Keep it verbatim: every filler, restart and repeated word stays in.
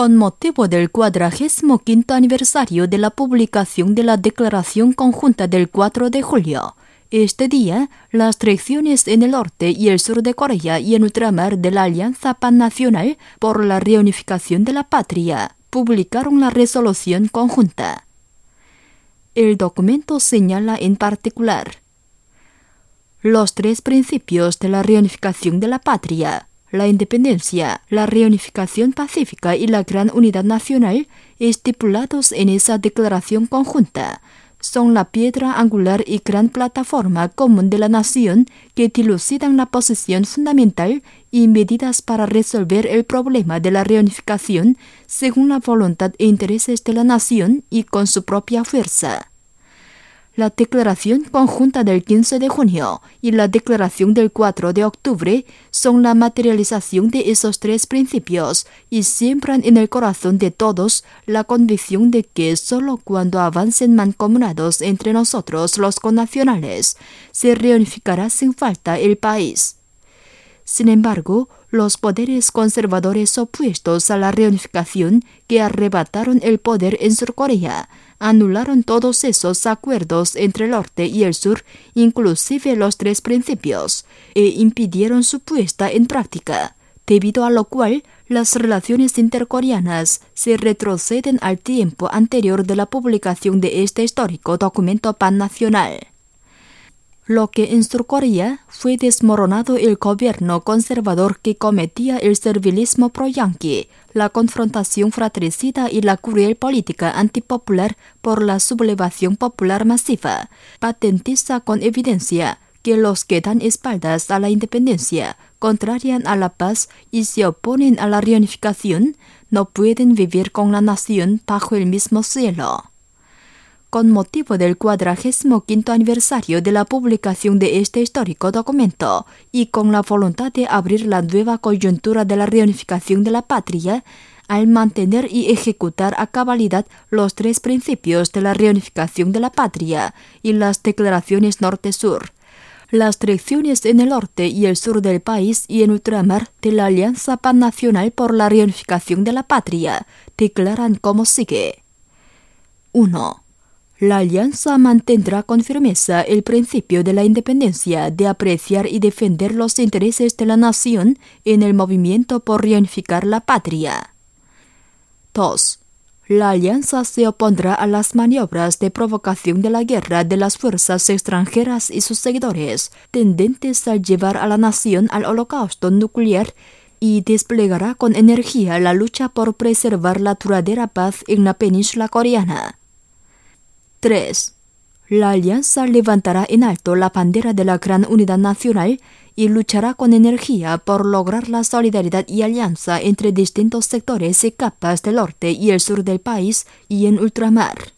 Con motivo del cuadragésimo quinto aniversario de la publicación de la Declaración Conjunta del cuatro de julio, este día, las regiones en el norte y el sur de Corea y en ultramar de la Alianza Pannacional por la Reunificación de la Patria publicaron la resolución conjunta. El documento señala en particular los tres principios de la reunificación de la patria, la independencia, la reunificación pacífica y la gran unidad nacional estipulados en esa declaración conjunta. Son la piedra angular y gran plataforma común de la nación que dilucidan la posición fundamental y medidas para resolver el problema de la reunificación según la voluntad e intereses de la nación y con su propia fuerza. La Declaración Conjunta del quince de junio y la Declaración del cuatro de octubre son la materialización de esos tres principios y siembran en el corazón de todos la convicción de que solo cuando avancen mancomunados entre nosotros los connacionales se reunificará sin falta el país. Sin embargo, los poderes conservadores opuestos a la reunificación que arrebataron el poder en Surcorea anularon todos esos acuerdos entre el norte y el sur, inclusive los tres principios, e impidieron su puesta en práctica, debido a lo cual las relaciones intercoreanas se retroceden al tiempo anterior de la publicación de este histórico documento pannacional. Lo que en Surcorea fue desmoronado el gobierno conservador que cometía el servilismo pro-yanqui, la confrontación fratricida y la cruel política antipopular por la sublevación popular masiva, patentiza con evidencia que los que dan espaldas a la independencia, contrarian a la paz y se oponen a la reunificación, no pueden vivir con la nación bajo el mismo cielo. Con motivo del cuadragésimo quinto aniversario de la publicación de este histórico documento y con la voluntad de abrir la nueva coyuntura de la reunificación de la patria, al mantener y ejecutar a cabalidad los tres principios de la reunificación de la patria y las declaraciones norte-sur, las regiones en el norte y el sur del país y en ultramar de la Alianza Pannacional por la Reunificación de la Patria declaran como sigue. uno. La alianza mantendrá con firmeza el principio de la independencia de apreciar y defender los intereses de la nación en el movimiento por reunificar la patria. dos. La alianza se opondrá a las maniobras de provocación de la guerra de las fuerzas extranjeras y sus seguidores, tendentes a llevar a la nación al holocausto nuclear y desplegará con energía la lucha por preservar la duradera paz en la península coreana. tres. La alianza levantará en alto la bandera de la gran unidad nacional y luchará con energía por lograr la solidaridad y alianza entre distintos sectores y capas del norte y el sur del país y en ultramar.